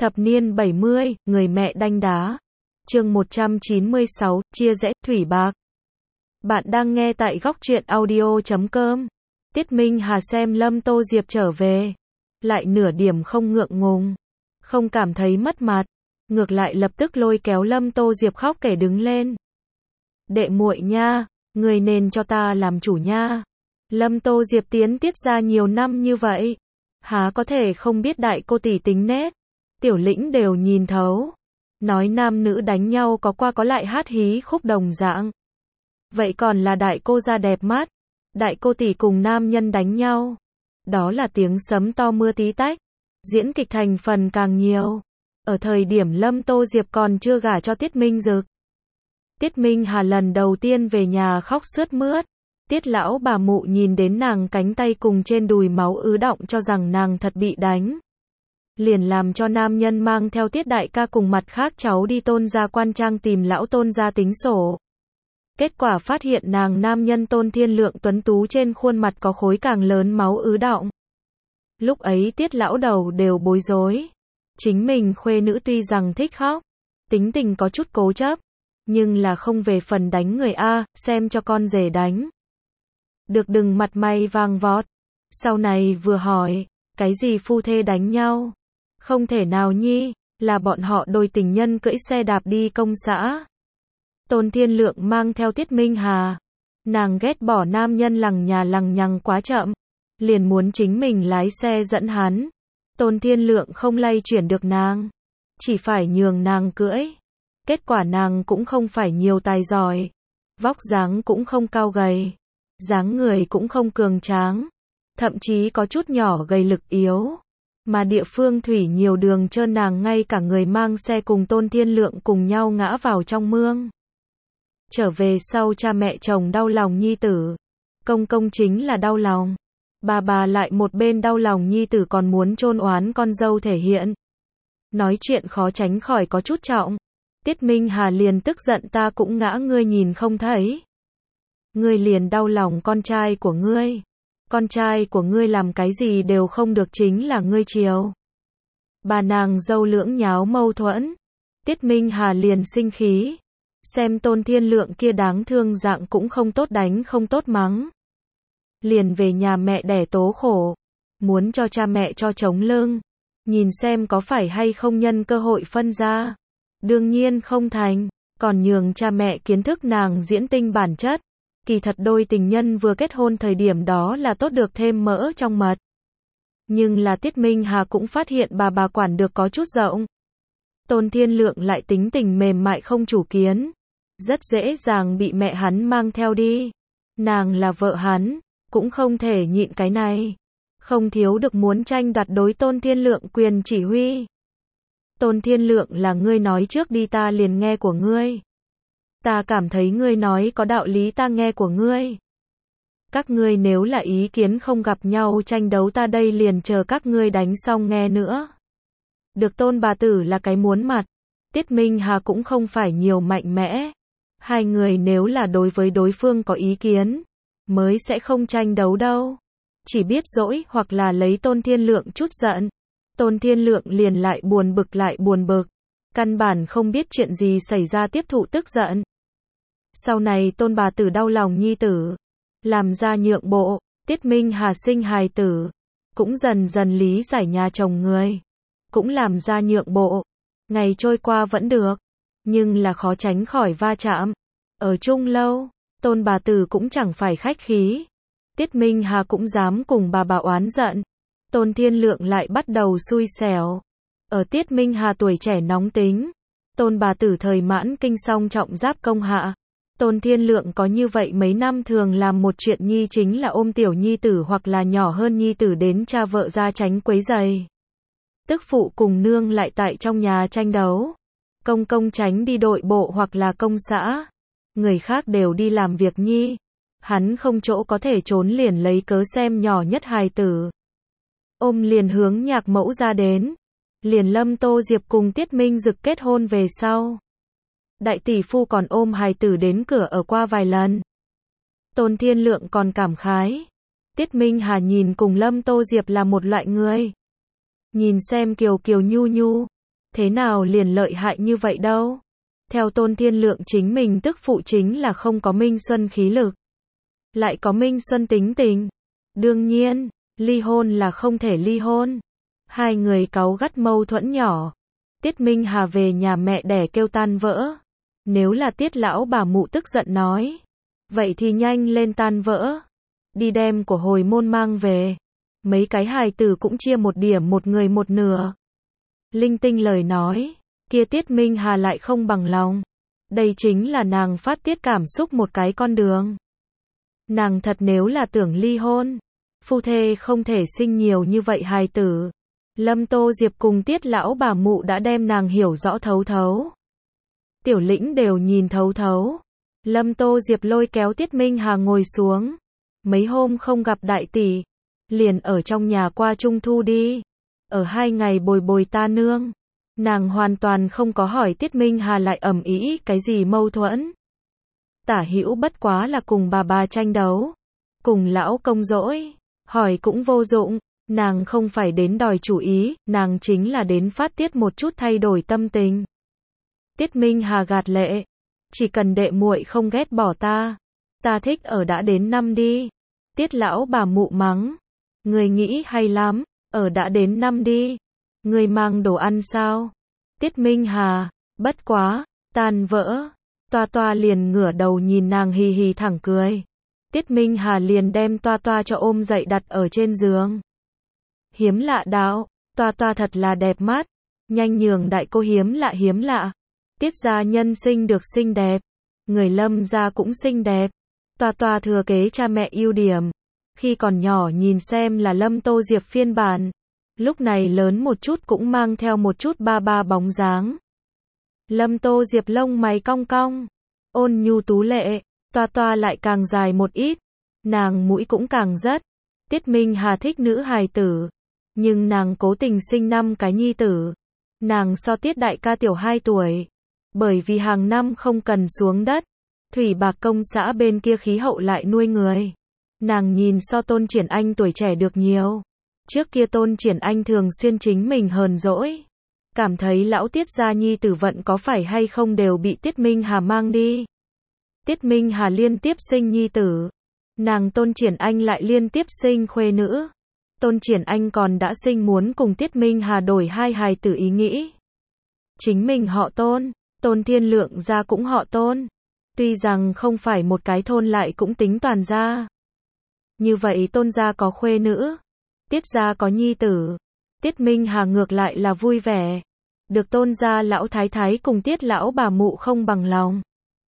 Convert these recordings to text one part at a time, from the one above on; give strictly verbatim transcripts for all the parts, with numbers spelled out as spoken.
Thập niên bảy mươi, người mẹ đanh đá. Chương một trăm chín mươi sáu, chia rẽ, thủy bạc. Bạn đang nghe tại góc truyện audio chấm com. Tiết Minh Hà xem Lâm Tô Diệp trở về, lại nửa điểm không ngượng ngùng, không cảm thấy mất mặt, ngược lại lập tức lôi kéo Lâm Tô Diệp khóc kể đứng lên. Đệ muội nha, người nên cho ta làm chủ nha. Lâm Tô Diệp tiến tiết ra nhiều năm như vậy, há có thể không biết đại cô tỷ tính nết, tiểu lĩnh đều nhìn thấu. Nói nam nữ đánh nhau có qua có lại hát hí khúc đồng dạng. Vậy còn là đại cô ra đẹp mắt, đại cô tỷ cùng nam nhân đánh nhau, đó là tiếng sấm to mưa tí tách, diễn kịch thành phần càng nhiều. Ở thời điểm Lâm Tô Diệp còn chưa gả cho Tiết Minh Dực, Tiết Minh Hà lần đầu tiên về nhà khóc sướt mướt. Tiết lão bà mụ nhìn đến nàng cánh tay cùng trên đùi máu ứ đọng cho rằng nàng thật bị đánh, liền làm cho nam nhân mang theo Tiết đại ca cùng mặt khác cháu đi Tôn gia quan trang tìm lão Tôn gia tính sổ. Kết quả phát hiện nàng nam nhân Tôn Thiên Lượng tuấn tú trên khuôn mặt có khối càng lớn máu ứ đọng. Lúc ấy Tiết lão đầu đều bối rối. Chính mình khuê nữ tuy rằng thích khóc, tính tình có chút cố chấp, nhưng là không về phần đánh người a, xem cho con rể đánh. Được đừng mặt mày vàng vọt. Sau này vừa hỏi, cái gì phu thê đánh nhau? Không thể nào nhi, là bọn họ đôi tình nhân cưỡi xe đạp đi công xã. Tôn Thiên Lượng mang theo Tiết Minh Hà. Nàng ghét bỏ nam nhân lằng nhà lằng nhằng quá chậm, liền muốn chính mình lái xe dẫn hắn. Tôn Thiên Lượng không lay chuyển được nàng, chỉ phải nhường nàng cưỡi. Kết quả nàng cũng không phải nhiều tài giỏi, vóc dáng cũng không cao gầy, dáng người cũng không cường tráng, thậm chí có chút nhỏ gầy lực yếu. Mà địa phương thủy nhiều đường trơn, nàng ngay cả người mang xe cùng Tôn Thiên Lượng cùng nhau ngã vào trong mương. Trở về sau cha mẹ chồng đau lòng nhi tử, công công chính là đau lòng, bà bà lại một bên đau lòng nhi tử còn muốn chôn oán con dâu thể hiện. Nói chuyện khó tránh khỏi có chút trọng. Tiết Minh Hà liền tức giận, ta cũng ngã ngươi nhìn không thấy. Ngươi liền đau lòng con trai của ngươi. Con trai của ngươi làm cái gì đều không được chính là ngươi chiều. Bà nàng dâu lưỡng nháo mâu thuẫn. Tiết Minh Hà liền sinh khí. Xem Tôn Thiên Lượng kia đáng thương dạng cũng không tốt đánh không tốt mắng. Liền về nhà mẹ đẻ tố khổ. Muốn cho cha mẹ cho chống lưng. Nhìn xem có phải hay không nhân cơ hội phân ra. Đương nhiên không thành, còn nhường cha mẹ kiến thức nàng diễn tinh bản chất. Kỳ thật đôi tình nhân vừa kết hôn thời điểm đó là tốt được thêm mỡ trong mật. Nhưng là Tiết Minh Hà cũng phát hiện bà bà quản được có chút rộng. Tôn Thiên Lượng lại tính tình mềm mại không chủ kiến, rất dễ dàng bị mẹ hắn mang theo đi. Nàng là vợ hắn, cũng không thể nhịn cái này. Không thiếu được muốn tranh đoạt đối Tôn Thiên Lượng quyền chỉ huy. Tôn Thiên Lượng là ngươi nói trước đi ta liền nghe của ngươi. Ta cảm thấy ngươi nói có đạo lý ta nghe của ngươi. Các ngươi nếu là ý kiến không gặp nhau tranh đấu ta đây liền chờ các ngươi đánh xong nghe nữa. Được Tôn bà tử là cái muốn mặt. Tiết Minh Hà cũng không phải nhiều mạnh mẽ. Hai người nếu là đối với đối phương có ý kiến, mới sẽ không tranh đấu đâu. Chỉ biết dỗi hoặc là lấy Tôn Thiên Lượng chút giận. Tôn Thiên Lượng liền lại buồn bực lại buồn bực. Căn bản không biết chuyện gì xảy ra tiếp thụ tức giận. Sau này Tôn bà tử đau lòng nhi tử, làm ra nhượng bộ. Tiết Minh Hà sinh hài tử, cũng dần dần lý giải nhà chồng người, cũng làm ra nhượng bộ. Ngày trôi qua vẫn được, nhưng là khó tránh khỏi va chạm. Ở chung lâu, Tôn bà tử cũng chẳng phải khách khí. Tiết Minh Hà cũng dám cùng bà bà oán giận. Tôn Thiên Lượng lại bắt đầu xui xẻo. Ở Tiết Minh Hà tuổi trẻ nóng tính, Tôn bà tử thời mãn kinh song trọng giáp công hạ. Tôn Thiên Lượng có như vậy mấy năm thường làm một chuyện nhi chính là ôm tiểu nhi tử hoặc là nhỏ hơn nhi tử đến cha vợ ra tránh quấy giày. Tức phụ cùng nương lại tại trong nhà tranh đấu. Công công tránh đi đội bộ hoặc là công xã. Người khác đều đi làm việc nhi. Hắn không chỗ có thể trốn liền lấy cớ xem nhỏ nhất hài tử. Ôm liền hướng nhạc mẫu ra đến. Liền Lâm Tô Diệp cùng Tiết Minh Dực kết hôn về sau. Đại tỷ phu còn ôm hài tử đến cửa ở qua vài lần. Tôn Thiên Lượng còn cảm khái. Tiết Minh Hà nhìn cùng Lâm Tô Diệp là một loại người. Nhìn xem kiều kiều nhu nhu, Thế nào liền lợi hại như vậy đâu? Theo Tôn Thiên Lượng chính mình tức phụ chính là không có Minh Xuân khí lực. Lại có Minh Xuân tính tình. Đương nhiên, ly hôn là không thể ly hôn. Hai người cáu gắt mâu thuẫn nhỏ. Tiết Minh Hà về nhà mẹ đẻ kêu tan vỡ. Nếu là Tiết lão bà mụ tức giận nói. Vậy thì nhanh lên tan vỡ. Đi đem của hồi môn mang về. Mấy cái hài tử cũng chia một điểm một người một nửa. Linh tinh lời nói. Kia Tiết Minh Hà lại không bằng lòng. Đây chính là nàng phát tiết cảm xúc một cái con đường. Nàng thật nếu là tưởng ly hôn. Phu thê không thể sinh nhiều như vậy hài tử. Lâm Tô Diệp cùng Tiết lão bà mụ đã đem nàng hiểu rõ thấu thấu. Tiểu Lĩnh đều nhìn thấu thấu. Lâm Tô Diệp lôi kéo Tiết Minh Hà ngồi xuống. Mấy hôm không gặp đại tỷ. Liền ở trong nhà qua trung thu đi. Ở hai ngày bồi bồi ta nương. Nàng hoàn toàn không có hỏi Tiết Minh Hà lại ầm ĩ cái gì mâu thuẫn. Tả Hữu bất quá là cùng bà bà tranh đấu. Cùng lão công dỗi. Hỏi cũng vô dụng. Nàng không phải đến đòi chủ ý. Nàng chính là đến phát tiết một chút thay đổi tâm tình. Tiết Minh Hà gạt lệ. Chỉ cần đệ muội không ghét bỏ ta. Ta thích ở đã đến năm đi. Tiết lão bà mụ mắng. Người nghĩ hay lắm. Ở đã đến năm đi. Người mang đồ ăn sao? Tiết Minh Hà. Bất quá. Tan vỡ. Toa Toa liền ngửa đầu nhìn nàng hì hì thẳng cười. Tiết Minh Hà liền đem Toa Toa cho ôm dậy đặt ở trên giường. Hiếm lạ đạo. Toa Toa thật là đẹp mắt. Nhanh nhường đại cô hiếm lạ hiếm lạ. Tiết gia nhân sinh được xinh đẹp. Người Lâm gia cũng xinh đẹp. Toa Toa thừa kế cha mẹ ưu điểm. Khi còn nhỏ nhìn xem là Lâm Tô Diệp phiên bản. Lúc này lớn một chút cũng mang theo một chút ba ba bóng dáng. Lâm Tô Diệp lông mày cong cong. Ôn nhu tú lệ. Toa Toa lại càng dài một ít. Nàng mũi cũng càng rất. Tiết Minh Hà thích nữ hài tử. Nhưng nàng cố tình sinh năm cái nhi tử. Nàng so Tiết đại ca tiểu hai tuổi. Bởi vì hàng năm không cần xuống đất. Thủy Bạc công xã bên kia khí hậu lại nuôi người. Nàng nhìn so Tôn Triển Anh tuổi trẻ được nhiều. Trước kia Tôn Triển Anh thường xuyên chính mình hờn dỗi. Cảm thấy lão Tiết gia nhi tử vận có phải hay không đều bị Tiết Minh Hà mang đi. Tiết Minh Hà liên tiếp sinh nhi tử. Nàng Tôn Triển Anh lại liên tiếp sinh khuê nữ. Tôn Triển Anh còn đã sinh muốn cùng Tiết Minh Hà đổi hai hài tử ý nghĩ. Chính mình họ Tôn. Tôn Thiên Lượng gia cũng họ Tôn. Tuy rằng không phải một cái thôn lại cũng tính toàn gia. Như vậy Tôn gia có khuê nữ. Tiết gia có nhi tử. Tiết Minh Hà ngược lại là vui vẻ. Được Tôn gia lão thái thái cùng Tiết lão bà mụ không bằng lòng.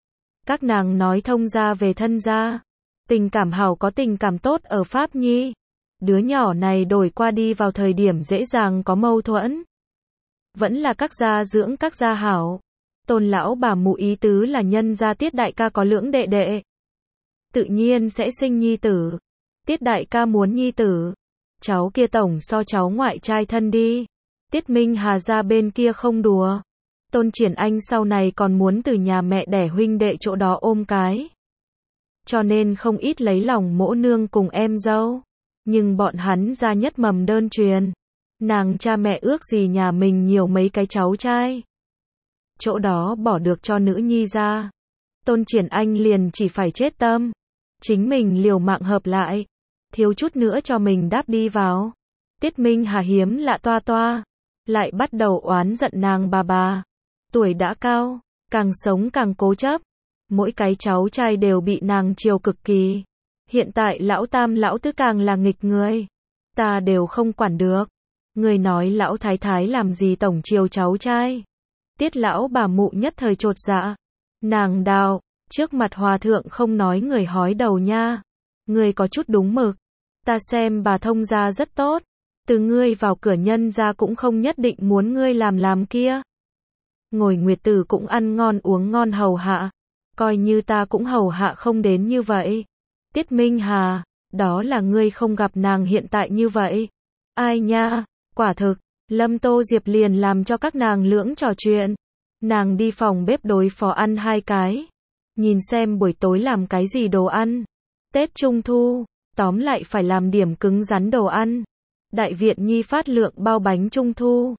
Các nàng nói thông gia về thân gia. Tình cảm hảo có tình cảm tốt ở Pháp Nhi. Đứa nhỏ này đổi qua đi vào thời điểm dễ dàng có mâu thuẫn. Vẫn là các gia dưỡng các gia hảo. Tôn lão bà mụ ý tứ là nhân gia Tiết đại ca có lưỡng đệ đệ. Tự nhiên sẽ sinh nhi tử. Tiết đại ca muốn nhi tử. Cháu kia tổng so cháu ngoại trai thân đi. Tiết Minh Hà ra bên kia không đùa. Tôn Triển Anh sau này còn muốn từ nhà mẹ đẻ huynh đệ chỗ đó ôm cái. Cho nên không ít lấy lòng mỗ nương cùng em dâu. Nhưng bọn hắn ra nhất mầm đơn truyền. Nàng cha mẹ ước gì nhà mình nhiều mấy cái cháu trai. Chỗ đó bỏ được cho nữ nhi ra. Tôn Triển Anh liền chỉ phải chết tâm. Chính mình liều mạng hợp lại. Thiếu chút nữa cho mình đáp đi vào. Tiết Minh Hà hiếm lạ Toa Toa. Lại bắt đầu oán giận nàng bà bà. Tuổi đã cao. Càng sống càng cố chấp. Mỗi cái cháu trai đều bị nàng chiều cực kỳ. Hiện tại lão tam lão tứ càng là nghịch người. Ta đều không quản được. Người nói lão thái thái làm gì tổng chiều cháu trai. Tiết lão bà mụ nhất thời chột dạ. Nàng đào. Trước mặt hòa thượng không nói người hói đầu nha. Người có chút đúng mực. Ta xem bà thông gia rất tốt. Từ ngươi vào cửa nhân gia cũng không nhất định muốn ngươi làm làm kia. Ngồi Nguyệt Tử cũng ăn ngon uống ngon hầu hạ. Coi như ta cũng hầu hạ không đến như vậy. Tiết Minh Hà, đó là ngươi không gặp nàng hiện tại như vậy. Ai nha, quả thực, Lâm Tô Diệp liền làm cho các nàng lưỡng trò chuyện. Nàng đi phòng bếp đối phó ăn hai cái. Nhìn xem buổi tối làm cái gì đồ ăn. Tết Trung Thu, tóm lại phải làm điểm cứng rắn đồ ăn. Đại viện Nhi phát lượng bao bánh Trung Thu.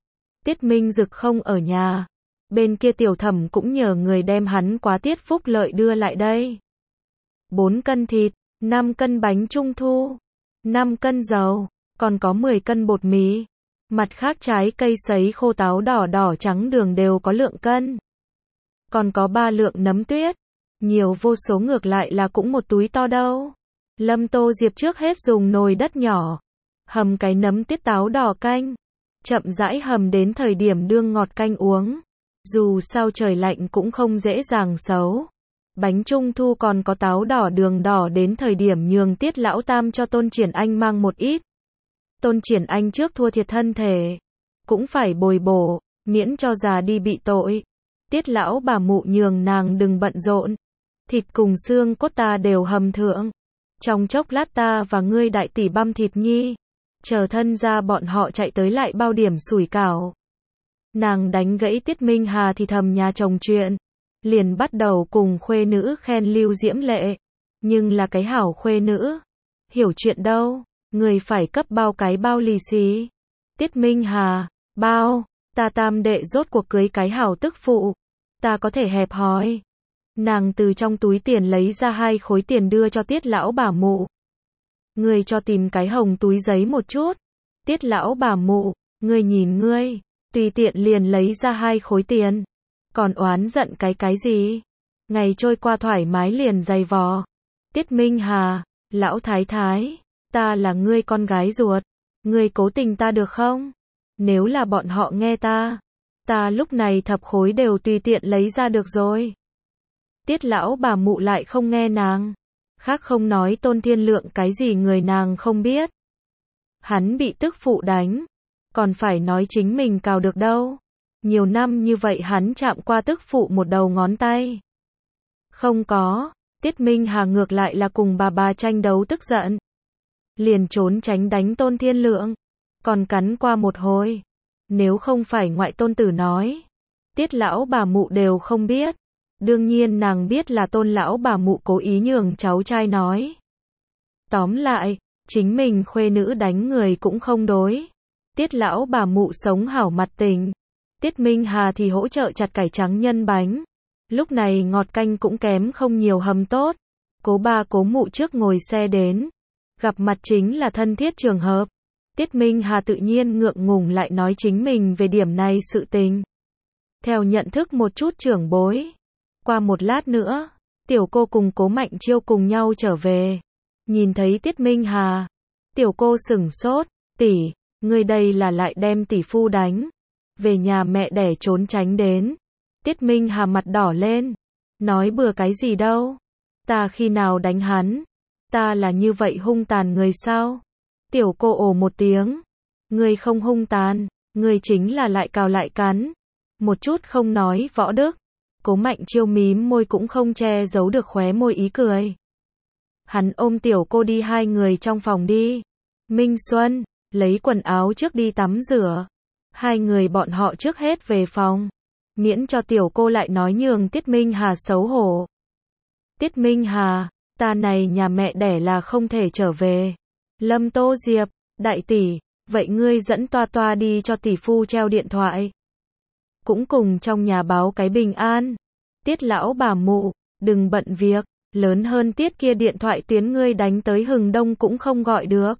Tiết Minh Dực không ở nhà. Bên kia Tiểu Thẩm cũng nhờ người đem hắn quá tiết phúc lợi đưa lại đây. bốn cân thịt, năm cân bánh trung thu, năm cân dầu, còn có mười cân bột mì. Mặt khác trái cây sấy khô táo đỏ đỏ trắng đường đều có lượng cân. Còn có ba lượng nấm tuyết. Nhiều vô số, ngược lại là cũng một túi to đâu. Lâm Tô Diệp trước hết dùng nồi đất nhỏ hầm cái nấm tuyết táo đỏ canh. Chậm rãi hầm đến thời điểm đương ngọt canh uống. Dù sao trời lạnh cũng không dễ dàng xấu. Bánh trung thu còn có táo đỏ đường đỏ, đến thời điểm nhường Tiết Lão Tam cho Tôn Triển Anh mang một ít. Tôn Triển Anh trước thua thiệt thân thể, cũng phải bồi bổ, miễn cho già đi bị tội. Tiết lão bà mụ nhường nàng đừng bận rộn. Thịt cùng xương cốt ta đều hầm thượng. Trong chốc lát ta và ngươi đại tỷ băm thịt nhi. Chờ thân ra bọn họ chạy tới lại bao điểm sủi cảo. Nàng đánh gãy Tiết Minh Hà thì thầm nhà chồng chuyện. Liền bắt đầu cùng khuê nữ khen Lưu Diễm Lệ. Nhưng là cái hảo khuê nữ. Hiểu chuyện đâu. Người phải cấp bao cái bao lì xì. Tiết Minh Hà, bao, ta tam đệ rốt cuộc cưới cái hảo tức phụ. Ta có thể hẹp hòi. Nàng từ trong túi tiền lấy ra hai khối tiền đưa cho Tiết lão bà mụ. Người cho tìm cái hồng túi giấy một chút. Tiết lão bà mụ, người nhìn ngươi, tùy tiện liền lấy ra hai khối tiền. Còn oán giận cái cái gì? Ngày trôi qua thoải mái liền giày vò. Tiết Minh Hà, lão thái thái, ta là ngươi con gái ruột. Ngươi cố tình ta được không? Nếu là bọn họ nghe ta, ta lúc này thập khối đều tùy tiện lấy ra được rồi. Tiết lão bà mụ lại không nghe nàng. Khác không nói Tôn Thiên Lượng cái gì người nàng không biết. Hắn bị tức phụ đánh, còn phải nói chính mình cào được đâu. Nhiều năm như vậy hắn chạm qua tức phụ một đầu ngón tay. Không có. Tiết Minh Hà ngược lại là cùng bà bà tranh đấu tức giận. Liền trốn tránh đánh Tôn Thiên Lượng. Còn cắn qua một hồi. Nếu không phải ngoại tôn tử nói, Tiết lão bà mụ đều không biết. Đương nhiên nàng biết là Tôn lão bà mụ cố ý nhường cháu trai nói. Tóm lại, chính mình khuê nữ đánh người cũng không đối. Tiết lão bà mụ sống hảo mặt tình. Tiết Minh Hà thì hỗ trợ chặt cải trắng nhân bánh. Lúc này ngọt canh cũng kém không nhiều hầm tốt. Cố ba cố mụ trước ngồi xe đến. Gặp mặt chính là thân thiết trường hợp. Tiết Minh Hà tự nhiên ngượng ngùng lại nói chính mình về điểm này sự tình. Theo nhận thức một chút trưởng bối. Qua một lát nữa, tiểu cô cùng Cố Mạnh Chiêu cùng nhau trở về. Nhìn thấy Tiết Minh Hà, tiểu cô sửng sốt, tỷ, ngươi đây là lại đem tỷ phu đánh. Về nhà mẹ đẻ trốn tránh đến. Tiết Minh Hà mặt đỏ lên. Nói bừa cái gì đâu. Ta khi nào đánh hắn? Ta là như vậy hung tàn người sao? Tiểu cô ồ một tiếng. Ngươi không hung tàn, ngươi chính là lại cào lại cắn. Một chút không nói võ đức. Cố Mạnh Chiêu mím môi cũng không che giấu được khóe môi ý cười. Hắn ôm tiểu cô đi hai người trong phòng đi. Minh Xuân, lấy quần áo trước đi tắm rửa. Hai người bọn họ trước hết về phòng. Miễn cho tiểu cô lại nói nhường Tiết Minh Hà xấu hổ. Tiết Minh Hà, ta này nhà mẹ đẻ là không thể trở về. Lâm Tô Diệp, đại tỷ, vậy ngươi dẫn toa toa đi cho tỷ phu treo điện thoại. Cũng cùng trong nhà báo cái bình an. Tiết lão bà mụ, đừng bận việc, lớn hơn Tiết kia điện thoại tuyến ngươi đánh tới Hừng Đông cũng không gọi được.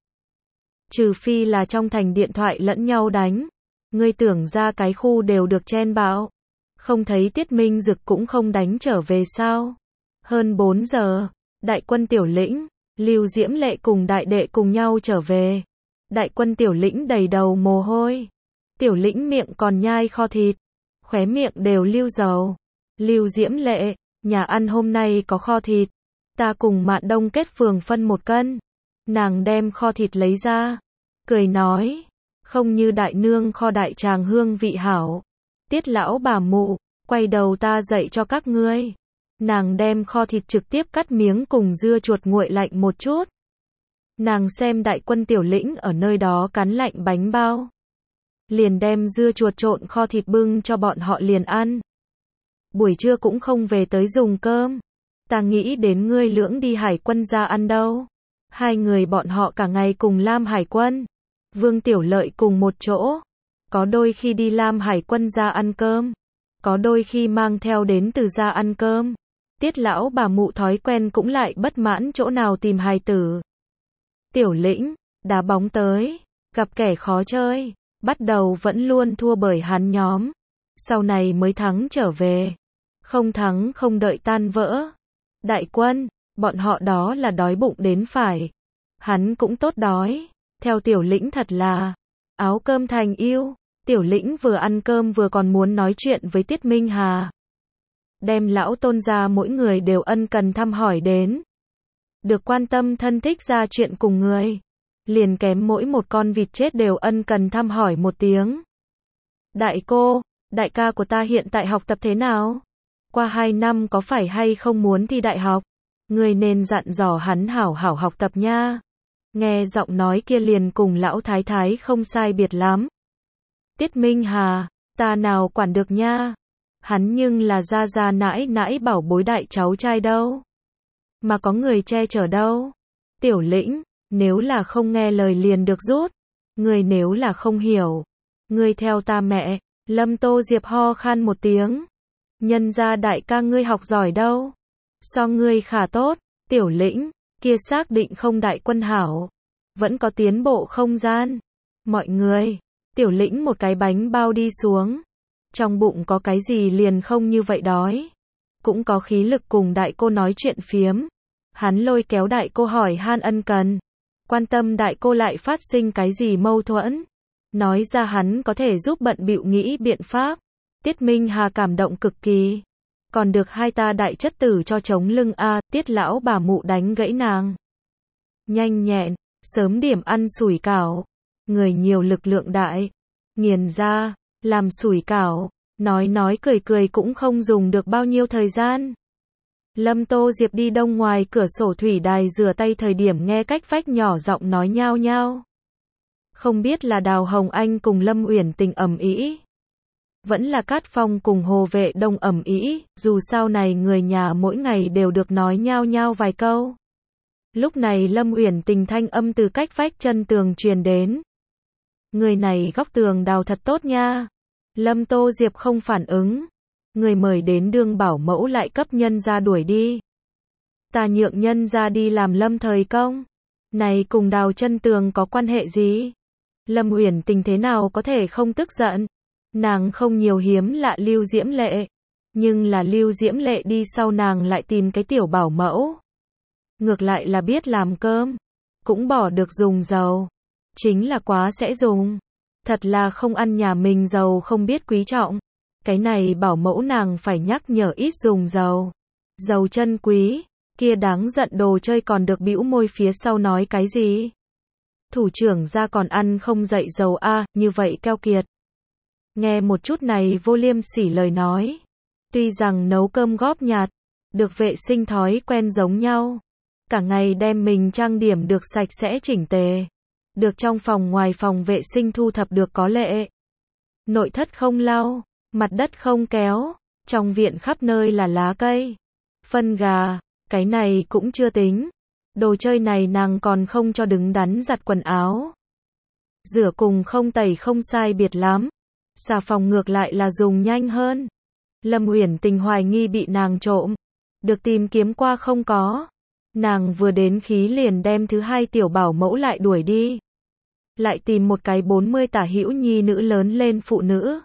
Trừ phi là trong thành điện thoại lẫn nhau đánh. Ngươi tưởng ra cái khu đều được chen bão. Không thấy Tiết Minh Dực cũng không đánh trở về sao? Hơn bốn giờ, đại quân Tiểu Lĩnh, Lưu Diễm Lệ cùng đại đệ cùng nhau trở về. Đại quân Tiểu Lĩnh đầy đầu mồ hôi. Tiểu Lĩnh miệng còn nhai kho thịt, khóe miệng đều lưu dầu. Lưu Diễm Lệ, nhà ăn hôm nay có kho thịt. Ta cùng Mạn Đông kết phường phân một cân. Nàng đem kho thịt lấy ra, cười nói, không như đại nương kho đại tràng hương vị hảo. Tiết lão bà mụ, quay đầu ta dạy cho các ngươi. Nàng đem kho thịt trực tiếp cắt miếng cùng dưa chuột nguội lạnh một chút. Nàng xem đại quân Tiểu Lĩnh ở nơi đó cắn lạnh bánh bao. Liền đem dưa chuột trộn kho thịt bưng cho bọn họ liền ăn. Buổi trưa cũng không về tới dùng cơm. Ta nghĩ đến ngươi lưỡng đi hải quân ra ăn đâu. Hai người bọn họ cả ngày cùng Lam Hải quân, Vương Tiểu Lợi cùng một chỗ. Có đôi khi đi Lam Hải Quân ra ăn cơm, có đôi khi mang theo đến từ ra ăn cơm. Tiết lão bà mụ thói quen cũng lại bất mãn chỗ nào tìm hài tử. Tiểu Lĩnh, đá bóng tới, gặp kẻ khó chơi, bắt đầu vẫn luôn thua bởi hắn nhóm, sau này mới thắng trở về. Không thắng không đợi tan vỡ. Đại Quân, bọn họ đó là đói bụng đến phải. Hắn cũng tốt đói, theo Tiểu Lĩnh thật là áo cơm thành yêu. Tiểu Lĩnh vừa ăn cơm vừa còn muốn nói chuyện với Tiết Minh Hà. Đem lão tôn ra mỗi người đều ân cần thăm hỏi đến. Được quan tâm thân thích ra chuyện cùng người. Liền kém mỗi một con vịt chết đều ân cần thăm hỏi một tiếng. Đại cô, đại ca của ta hiện tại học tập thế nào? Qua hai năm có phải hay không muốn thi đại học? Người nên dặn dò hắn hảo hảo học tập nha. Nghe giọng nói kia liền cùng lão thái thái không sai biệt lắm. Tiết Minh Hà, ta nào quản được nha. Hắn nhưng là gia gia nãi nãi bảo bối đại cháu trai đâu. Mà có người che chở đâu. Tiểu Lĩnh, nếu là không nghe lời liền được rút. Người nếu là không hiểu. Người theo ta mẹ. Lâm Tô Diệp ho khan một tiếng. Nhân gia đại ca ngươi học giỏi đâu. So ngươi khả tốt. Tiểu Lĩnh, kia xác định không Đại Quân hảo. Vẫn có tiến bộ không gian. Mọi người. Tiểu Lĩnh một cái bánh bao đi xuống. Trong bụng có cái gì liền không như vậy đói. Cũng có khí lực cùng đại cô nói chuyện phiếm. Hắn lôi kéo đại cô hỏi han ân cần. Quan tâm đại cô lại phát sinh cái gì mâu thuẫn. Nói ra hắn có thể giúp bận bịu nghĩ biện pháp. Tiết Minh Hà cảm động cực kỳ. Còn được hai ta đại chất tử cho chống lưng a. Tiết lão bà mụ đánh gãy nàng. Nhanh nhẹn, sớm điểm ăn sủi cảo. Người nhiều lực lượng đại. Nghiền ra, làm sủi cảo. Nói nói cười cười cũng không dùng được bao nhiêu thời gian. Lâm Tô Diệp đi đông ngoài cửa sổ thủy đài rửa tay thời điểm nghe cách vách nhỏ giọng nói nhao nhao. Không biết là Đào Hồng Anh cùng Lâm Uyển Tình ầm ĩ, vẫn là Cát Phong cùng Hồ Vệ Đông ầm ĩ, dù sao này người nhà mỗi ngày đều được nói nhao nhao vài câu. Lúc này Lâm Uyển Tình thanh âm từ cách vách chân tường truyền đến. Người này góc tường đào thật tốt nha. Lâm Tô Diệp không phản ứng. Người mời đến đương bảo mẫu lại cấp nhân ra đuổi đi. Ta nhượng nhân ra đi làm lâm thời công. Này cùng đào chân tường có quan hệ gì? Lâm Uyển Tình thế nào có thể không tức giận? Nàng không nhiều hiếm lạ Lưu Diễm Lệ. Nhưng là Lưu Diễm Lệ đi sau nàng lại tìm cái tiểu bảo mẫu. Ngược lại là biết làm cơm. Cũng bỏ được dùng dầu. Chính là quá sẽ dùng. Thật là không ăn nhà mình dầu không biết quý trọng. Cái này bảo mẫu nàng phải nhắc nhở ít dùng dầu. Dầu chân quý. Kia đáng giận đồ chơi còn được bĩu môi phía sau nói cái gì? Thủ trưởng ra còn ăn không dậy dầu a, à, như vậy keo kiệt. Nghe một chút này vô liêm sỉ lời nói. Tuy rằng nấu cơm góp nhặt, được vệ sinh thói quen giống nhau. Cả ngày đem mình trang điểm được sạch sẽ chỉnh tề. Được trong phòng ngoài phòng vệ sinh thu thập được có lệ. Nội thất không lau, mặt đất không kéo, trong viện khắp nơi là lá cây, phân gà, cái này cũng chưa tính. Đồ chơi này nàng còn không cho đứng đắn giặt quần áo. Rửa cùng không tẩy không sai biệt lắm. Xà phòng ngược lại là dùng nhanh hơn. Lâm Uyển Tình hoài nghi bị nàng trộm. Được tìm kiếm qua không có. Nàng vừa đến khí liền đem thứ hai tiểu bảo mẫu lại đuổi đi. Lại tìm một cái bốn mươi tả hữu nhi nữ lớn lên phụ nữ.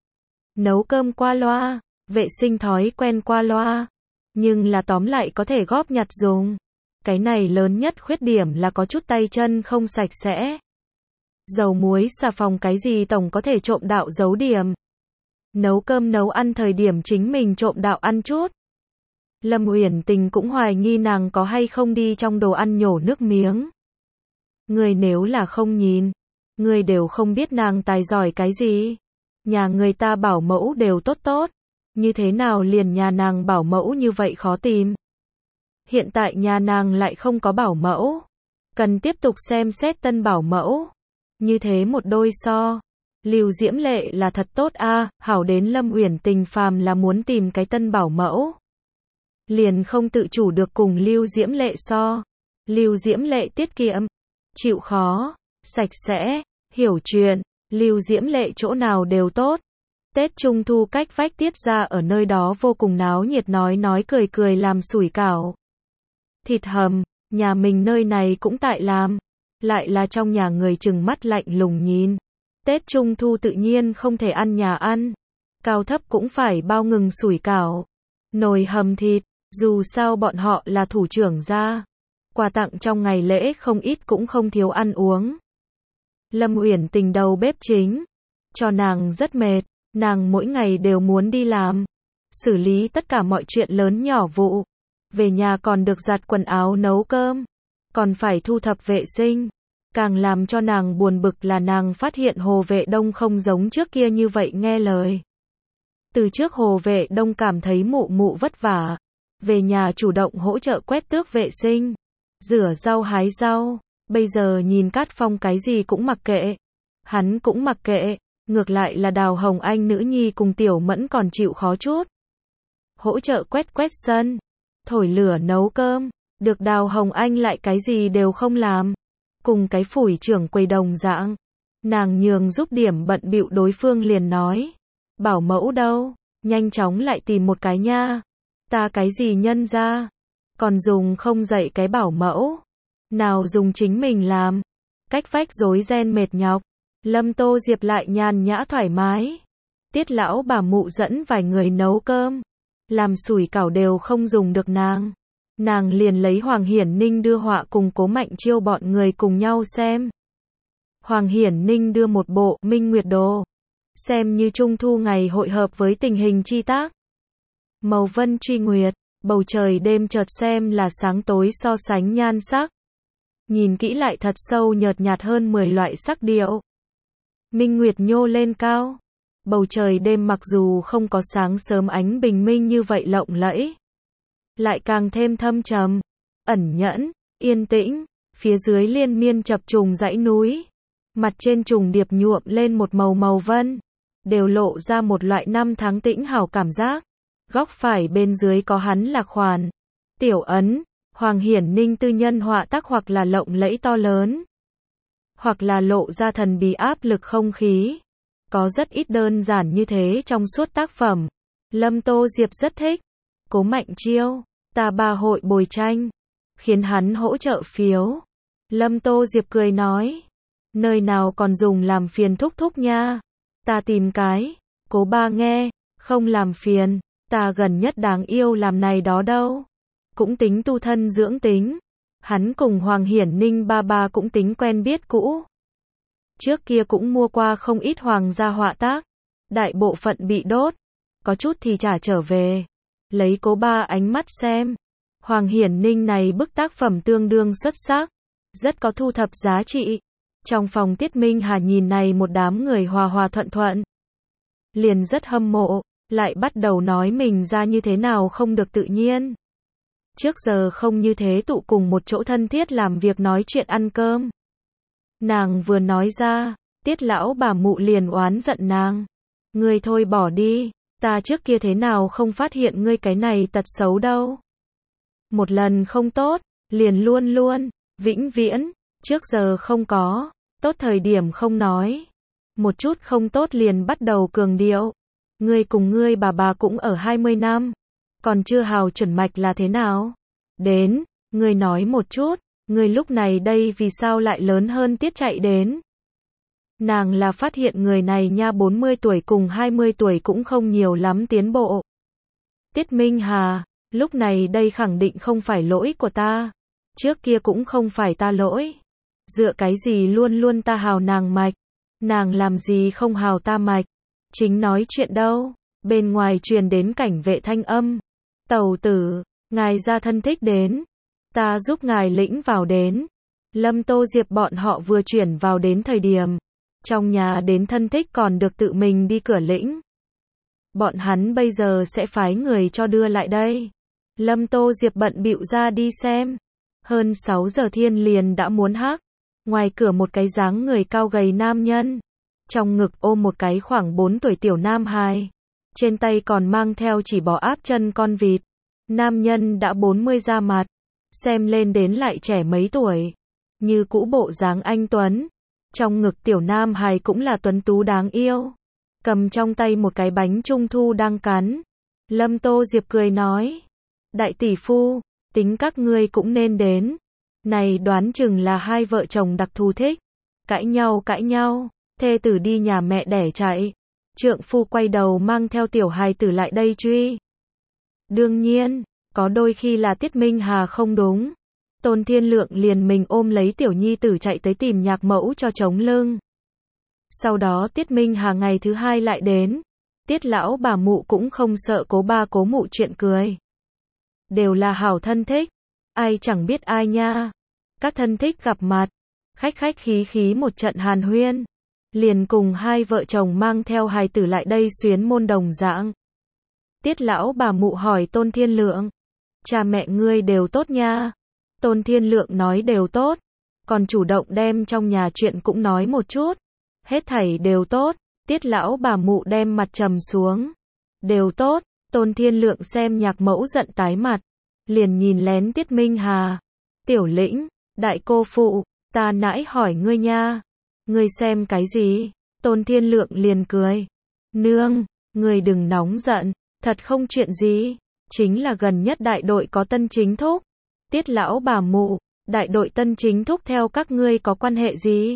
Nấu cơm qua loa, vệ sinh thói quen qua loa. Nhưng là tóm lại có thể góp nhặt dùng. Cái này lớn nhất khuyết điểm là có chút tay chân không sạch sẽ. Dầu muối xà phòng cái gì tổng có thể trộm đạo giấu điểm. Nấu cơm nấu ăn thời điểm chính mình trộm đạo ăn chút. Lâm Uyển Tình cũng hoài nghi nàng có hay không đi trong đồ ăn nhổ nước miếng. Người nếu là không nhìn, người đều không biết nàng tài giỏi cái gì. Nhà người ta bảo mẫu đều tốt tốt. Như thế nào liền nhà nàng bảo mẫu như vậy khó tìm. Hiện tại nhà nàng lại không có bảo mẫu. Cần tiếp tục xem xét tân bảo mẫu. Như thế một đôi so. Lưu Diễm Lệ là thật tốt a, à, hảo đến Lâm Uyển Tình phàm là muốn tìm cái tân bảo mẫu. Liền không tự chủ được cùng Lưu Diễm Lệ so. Lưu Diễm Lệ tiết kiệm, chịu khó, sạch sẽ, hiểu chuyện. Lưu Diễm Lệ chỗ nào đều tốt. Tết Trung Thu cách vách Tiết gia ở nơi đó vô cùng náo nhiệt, nói nói cười cười làm sủi cảo. Thịt hầm, nhà mình nơi này cũng tại làm. Lại là trong nhà người trừng mắt lạnh lùng nhìn. Tết Trung Thu tự nhiên không thể ăn nhà ăn. Cao thấp cũng phải bao ngừng sủi cảo. Nồi hầm thịt, dù sao bọn họ là thủ trưởng gia. Quà tặng trong ngày lễ không ít cũng không thiếu ăn uống. Lâm Uyển Tình đầu bếp chính. Cho nàng rất mệt. Nàng mỗi ngày đều muốn đi làm. Xử lý tất cả mọi chuyện lớn nhỏ vụ. Về nhà còn được giặt quần áo nấu cơm. Còn phải thu thập vệ sinh. Càng làm cho nàng buồn bực là nàng phát hiện Hồ Vệ Đông không giống trước kia như vậy nghe lời. Từ trước Hồ Vệ Đông cảm thấy mụ mụ vất vả. Về nhà chủ động hỗ trợ quét tước vệ sinh. Rửa rau hái rau. Bây giờ nhìn Cát Phong cái gì cũng mặc kệ. Hắn cũng mặc kệ. Ngược lại là Đào Hồng Anh nữ nhi cùng Tiểu Mẫn còn chịu khó chút. Hỗ trợ quét quét sân. Thổi lửa nấu cơm. Được Đào Hồng Anh lại cái gì đều không làm. Cùng cái phủi trưởng quầy đồng dạng. Nàng nhường giúp điểm bận bịu, đối phương liền nói. Bảo mẫu đâu? Nhanh chóng lại tìm một cái nha. Ta cái gì nhân ra? Còn dùng không dạy cái bảo mẫu. Nào dùng chính mình làm. Cách vách rối ren mệt nhọc. Lâm Tô Diệp lại nhàn nhã thoải mái. Tiết lão bà mụ dẫn vài người nấu cơm. Làm sủi cảo đều không dùng được nàng. Nàng liền lấy Hoàng Hiển Ninh đưa họa cùng Cố Mạnh Chiêu bọn người cùng nhau xem. Hoàng Hiển Ninh đưa một bộ Minh Nguyệt Đồ. Xem như Trung Thu ngày hội hợp với tình hình chi tác. Màu vân truy nguyệt, bầu trời đêm chợt xem là sáng tối so sánh nhan sắc. Nhìn kỹ lại thật sâu nhợt nhạt hơn mười loại sắc điệu. Minh Nguyệt nhô lên cao. Bầu trời đêm mặc dù không có sáng sớm ánh bình minh như vậy lộng lẫy. Lại càng thêm thâm trầm, ẩn nhẫn, yên tĩnh. Phía dưới liên miên chập trùng dãy núi. Mặt trên trùng điệp nhuộm lên một màu màu vân. Đều lộ ra một loại năm tháng tĩnh hảo cảm giác. Góc phải bên dưới có hắn Lạc Khoản, Tiểu Ấn, Hoàng Hiển Ninh tư nhân họa tác, hoặc là lộng lẫy to lớn. Hoặc là lộ ra thần bí áp lực không khí. Có rất ít đơn giản như thế trong suốt tác phẩm. Lâm Tô Diệp rất thích. Cố Mạnh Chiêu, ta ba hội bồi tranh. Khiến hắn hỗ trợ phiếu. Lâm Tô Diệp cười nói. Nơi nào còn dùng làm phiền thúc thúc nha. Ta tìm cái. Cố ba nghe. Không làm phiền. Ta gần nhất đáng yêu làm này đó đâu. Cũng tính tu thân dưỡng tính. Hắn cùng Hoàng Hiển Ninh ba ba cũng tính quen biết cũ. Trước kia cũng mua qua không ít hoàng gia họa tác. Đại bộ phận bị đốt. Có chút thì trả trở về. Lấy Cố ba ánh mắt xem. Hoàng Hiển Ninh này bức tác phẩm tương đương xuất sắc. Rất có thu thập giá trị. Trong phòng Tiết Minh Hà nhìn này một đám người hòa hòa thuận thuận. Liền rất hâm mộ. Lại bắt đầu nói mình ra như thế nào không được tự nhiên. Trước giờ không như thế tụ cùng một chỗ thân thiết làm việc nói chuyện ăn cơm. Nàng vừa nói ra, Tiết lão bà mụ liền oán giận nàng. Ngươi thôi bỏ đi, ta trước kia thế nào không phát hiện ngươi cái này tật xấu đâu. Một lần không tốt, liền luôn luôn, vĩnh viễn, trước giờ không có, tốt thời điểm không nói. Một chút không tốt liền bắt đầu cường điệu. Ngươi cùng ngươi bà bà cũng ở hai mươi năm. Còn chưa hào chuẩn mạch là thế nào? Đến, ngươi nói một chút, ngươi lúc này đây vì sao lại lớn hơn Tiết chạy đến? Nàng là phát hiện người này nha bốn mươi tuổi cùng hai mươi tuổi cũng không nhiều lắm tiến bộ. Tiết Minh Hà, lúc này đây khẳng định không phải lỗi của ta. Trước kia cũng không phải ta lỗi. Dựa cái gì luôn luôn ta hào nàng mạch. Nàng làm gì không hào ta mạch. Chính nói chuyện đâu. Bên ngoài truyền đến cảnh vệ thanh âm. Tẩu tử, ngài ra thân thích đến. Ta giúp ngài lĩnh vào đến. Lâm Tô Diệp bọn họ vừa chuyển vào đến thời điểm. Trong nhà đến thân thích còn được tự mình đi cửa lĩnh. Bọn hắn bây giờ sẽ phái người cho đưa lại đây. Lâm Tô Diệp bận bịu ra đi xem. Hơn sáu giờ thiên liền đã muốn hắc. Ngoài cửa một cái dáng người cao gầy nam nhân. Trong ngực ôm một cái khoảng bốn tuổi tiểu nam hài. Trên tay còn mang theo chỉ bò áp chân con vịt. Nam nhân đã bốn mươi ra mặt. Xem lên đến lại trẻ mấy tuổi. Như cũ bộ dáng anh tuấn. Trong ngực tiểu nam hài cũng là tuấn tú đáng yêu. Cầm trong tay một cái bánh trung thu đang cắn. Lâm Tô Diệp cười nói. Đại tỷ phu, tính các ngươi cũng nên đến. Này đoán chừng là hai vợ chồng đặc thù thích. Cãi nhau cãi nhau, thê tử đi nhà mẹ đẻ chạy. Trượng phu quay đầu mang theo tiểu hài tử lại đây truy. Đương nhiên, có đôi khi là Tiết Minh Hà không đúng. Tôn Thiên Lượng liền mình ôm lấy tiểu nhi tử chạy tới tìm nhạc mẫu cho chống lưng. Sau đó Tiết Minh Hà ngày thứ hai lại đến. Tiết lão bà mụ cũng không sợ cố ba cố mụ chuyện cười. Đều là hảo thân thích. Ai chẳng biết ai nha. Các thân thích gặp mặt. Khách khách khí khí một trận hàn huyên. Liền cùng hai vợ chồng mang theo hài tử lại đây xuyến môn đồng dạng. Tiết lão bà mụ hỏi Tôn Thiên Lượng. Cha mẹ ngươi đều tốt nha. Tôn Thiên Lượng nói đều tốt. Còn chủ động đem trong nhà chuyện cũng nói một chút. Hết thảy đều tốt. Tiết lão bà mụ đem mặt trầm xuống. Đều tốt. Tôn Thiên Lượng xem nhạc mẫu giận tái mặt. Liền nhìn lén Tiết Minh Hà. Tiểu Lĩnh, đại cô phụ, ta nãy hỏi ngươi nha. Ngươi xem cái gì? Tôn Thiên Lượng liền cười. Nương, ngươi đừng nóng giận. Thật không chuyện gì. Chính là gần nhất đại đội có tân chính thúc. Tiết lão bà mụ, đại đội tân chính thúc theo các ngươi có quan hệ gì?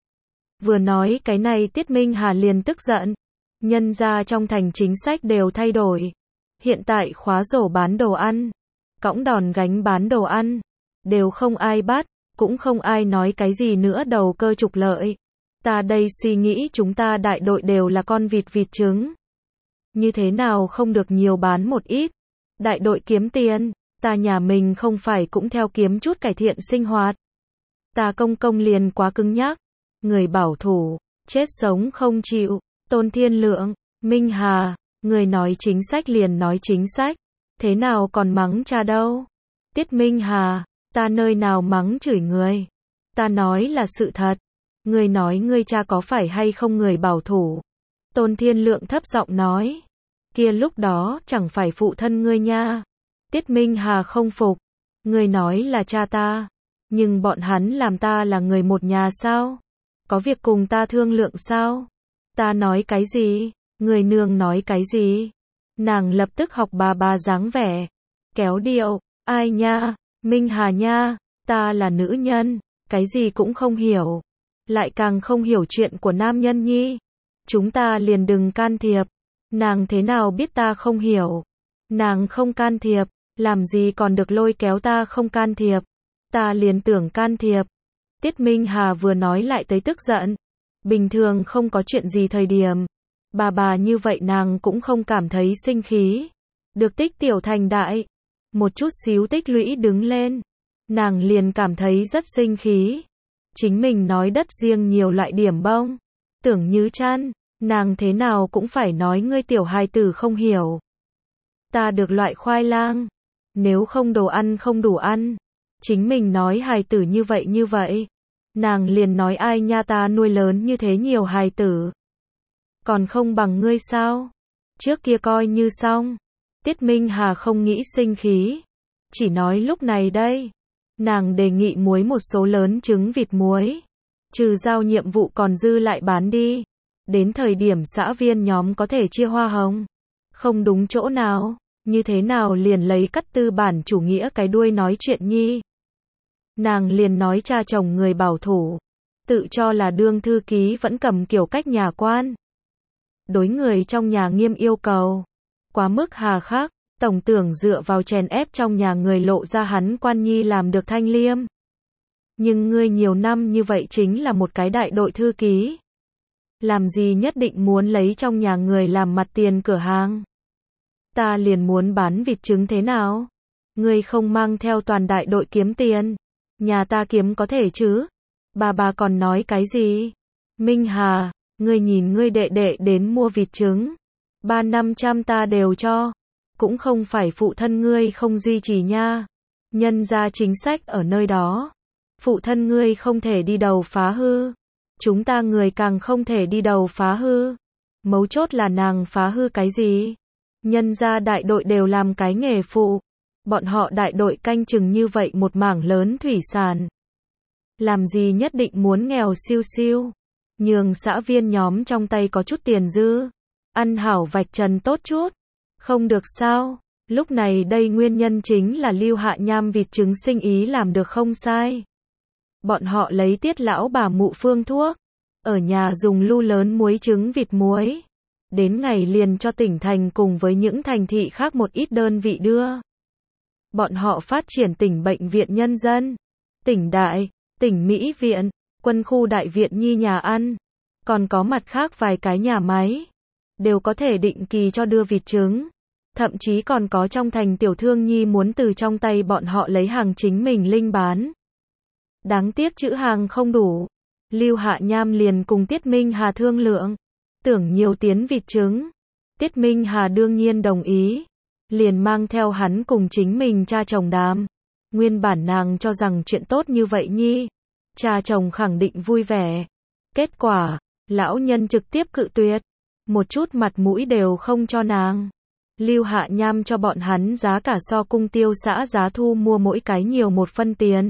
Vừa nói cái này Tiết Minh Hà liền tức giận. Nhân ra trong thành chính sách đều thay đổi. Hiện tại khóa rổ bán đồ ăn. Cõng đòn gánh bán đồ ăn. Đều không ai bắt. Cũng không ai nói cái gì nữa đầu cơ trục lợi. Ta đây suy nghĩ chúng ta đại đội đều là con vịt vịt trứng. Như thế nào không được nhiều bán một ít. Đại đội kiếm tiền. Ta nhà mình không phải cũng theo kiếm chút cải thiện sinh hoạt. Ta công công liền quá cứng nhắc. Người bảo thủ, chết sống không chịu. Tôn Thiên Lượng, Minh Hà, người nói chính sách liền nói chính sách. Thế nào còn mắng cha đâu? Tiết Minh Hà, ta nơi nào mắng chửi người. Ta nói là sự thật. Người nói ngươi cha có phải hay không người bảo thủ. Tôn Thiên Lượng thấp giọng nói. Kia lúc đó chẳng phải phụ thân ngươi nha. Tiết Minh Hà không phục. Ngươi nói là cha ta. Nhưng bọn hắn làm ta là người một nhà sao? Có việc cùng ta thương lượng sao? Ta nói cái gì? Người nương nói cái gì? Nàng lập tức học bà bà dáng vẻ. Kéo điệu. Ai nha? Minh Hà nha. Ta là nữ nhân. Cái gì cũng không hiểu. Lại càng không hiểu chuyện của nam nhân nhi. Chúng ta liền đừng can thiệp. Nàng thế nào biết ta không hiểu? Nàng không can thiệp. Làm gì còn được lôi kéo ta không can thiệp. Ta liền tưởng can thiệp. Tiết Minh Hà vừa nói lại tới tức giận. Bình thường không có chuyện gì thời điểm. Bà bà như vậy nàng cũng không cảm thấy sinh khí. Được tích tiểu thành đại. Một chút xíu tích lũy đứng lên. Nàng liền cảm thấy rất sinh khí. Chính mình nói đất riêng nhiều loại điểm bông. Tưởng như chăn. Nàng thế nào cũng phải nói ngươi tiểu hài tử không hiểu. Ta được loại khoai lang. Nếu không đồ ăn không đủ ăn. Chính mình nói hài tử như vậy như vậy. Nàng liền nói ai nha ta nuôi lớn như thế nhiều hài tử. Còn không bằng ngươi sao? Trước kia coi như xong. Tiết Minh Hà không nghĩ sinh khí. Chỉ nói lúc này đây. Nàng đề nghị muối một số lớn trứng vịt muối. Trừ giao nhiệm vụ còn dư lại bán đi. Đến thời điểm xã viên nhóm có thể chia hoa hồng. Không đúng chỗ nào. Như thế nào liền lấy cắt tư bản chủ nghĩa cái đuôi nói chuyện nhi. Nàng liền nói cha chồng người bảo thủ. Tự cho là đương thư ký vẫn cầm kiểu cách nhà quan. Đối người trong nhà nghiêm yêu cầu. Quá mức hà khắc. Tổng tưởng dựa vào chèn ép trong nhà người lộ ra hắn quan nhi làm được thanh liêm. Nhưng ngươi nhiều năm như vậy chính là một cái đại đội thư ký. Làm gì nhất định muốn lấy trong nhà người làm mặt tiền cửa hàng. Ta liền muốn bán vịt trứng thế nào? Ngươi không mang theo toàn đại đội kiếm tiền. Nhà ta kiếm có thể chứ? Bà bà còn nói cái gì? Minh Hà, ngươi nhìn ngươi đệ đệ đến mua vịt trứng. Ba năm trăm ta đều cho. Cũng không phải phụ thân ngươi không duy trì nha. Nhân ra chính sách ở nơi đó. Phụ thân ngươi không thể đi đầu phá hư. Chúng ta người càng không thể đi đầu phá hư. Mấu chốt là nàng phá hư cái gì? Nhân ra đại đội đều làm cái nghề phụ. Bọn họ đại đội canh chừng như vậy một mảng lớn thủy sản. Làm gì nhất định muốn nghèo siêu siêu. Nhường xã viên nhóm trong tay có chút tiền dư. Ăn hảo vạch trần tốt chút. Không được sao. Lúc này đây nguyên nhân chính là Lưu Hạ Nham vịt trứng sinh ý làm được không sai. Bọn họ lấy Tiết lão bà mụ phương thuốc. Ở nhà dùng lu lớn muối trứng vịt muối. Đến ngày liền cho tỉnh thành cùng với những thành thị khác một ít đơn vị đưa. Bọn họ phát triển tỉnh bệnh viện nhân dân, tỉnh đại, tỉnh Mỹ viện, quân khu đại viện nhi nhà ăn. Còn có mặt khác vài cái nhà máy. Đều có thể định kỳ cho đưa vịt trứng. Thậm chí còn có trong thành tiểu thương nhi muốn từ trong tay bọn họ lấy hàng chính mình linh bán. Đáng tiếc chữ hàng không đủ. Lưu Hạ Nham liền cùng Tiết Minh Hà thương lượng. Tưởng nhiều tiến vịt trứng. Tiết Minh Hà đương nhiên đồng ý. Liền mang theo hắn cùng chính mình cha chồng đàm. Nguyên bản nàng cho rằng chuyện tốt như vậy nhi. Cha chồng khẳng định vui vẻ. Kết quả, lão nhân trực tiếp cự tuyệt. Một chút mặt mũi đều không cho nàng. Lưu Hạ Nham cho bọn hắn giá cả so cung tiêu xã giá thu mua mỗi cái nhiều một phân tiền.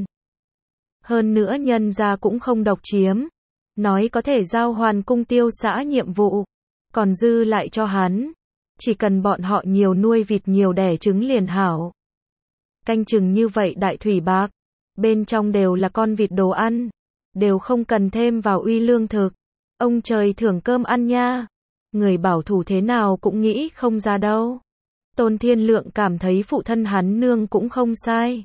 Hơn nữa nhân gia cũng không độc chiếm. Nói có thể giao hoàn cung tiêu xã nhiệm vụ. Còn dư lại cho hắn. Chỉ cần bọn họ nhiều nuôi vịt nhiều đẻ trứng liền hảo. Canh chừng như vậy đại thủy bạc. Bên trong đều là con vịt đồ ăn. Đều không cần thêm vào uy lương thực. Ông trời thưởng cơm ăn nha. Người bảo thủ thế nào cũng nghĩ không ra đâu. Tôn Thiên Lượng cảm thấy phụ thân hắn nương cũng không sai.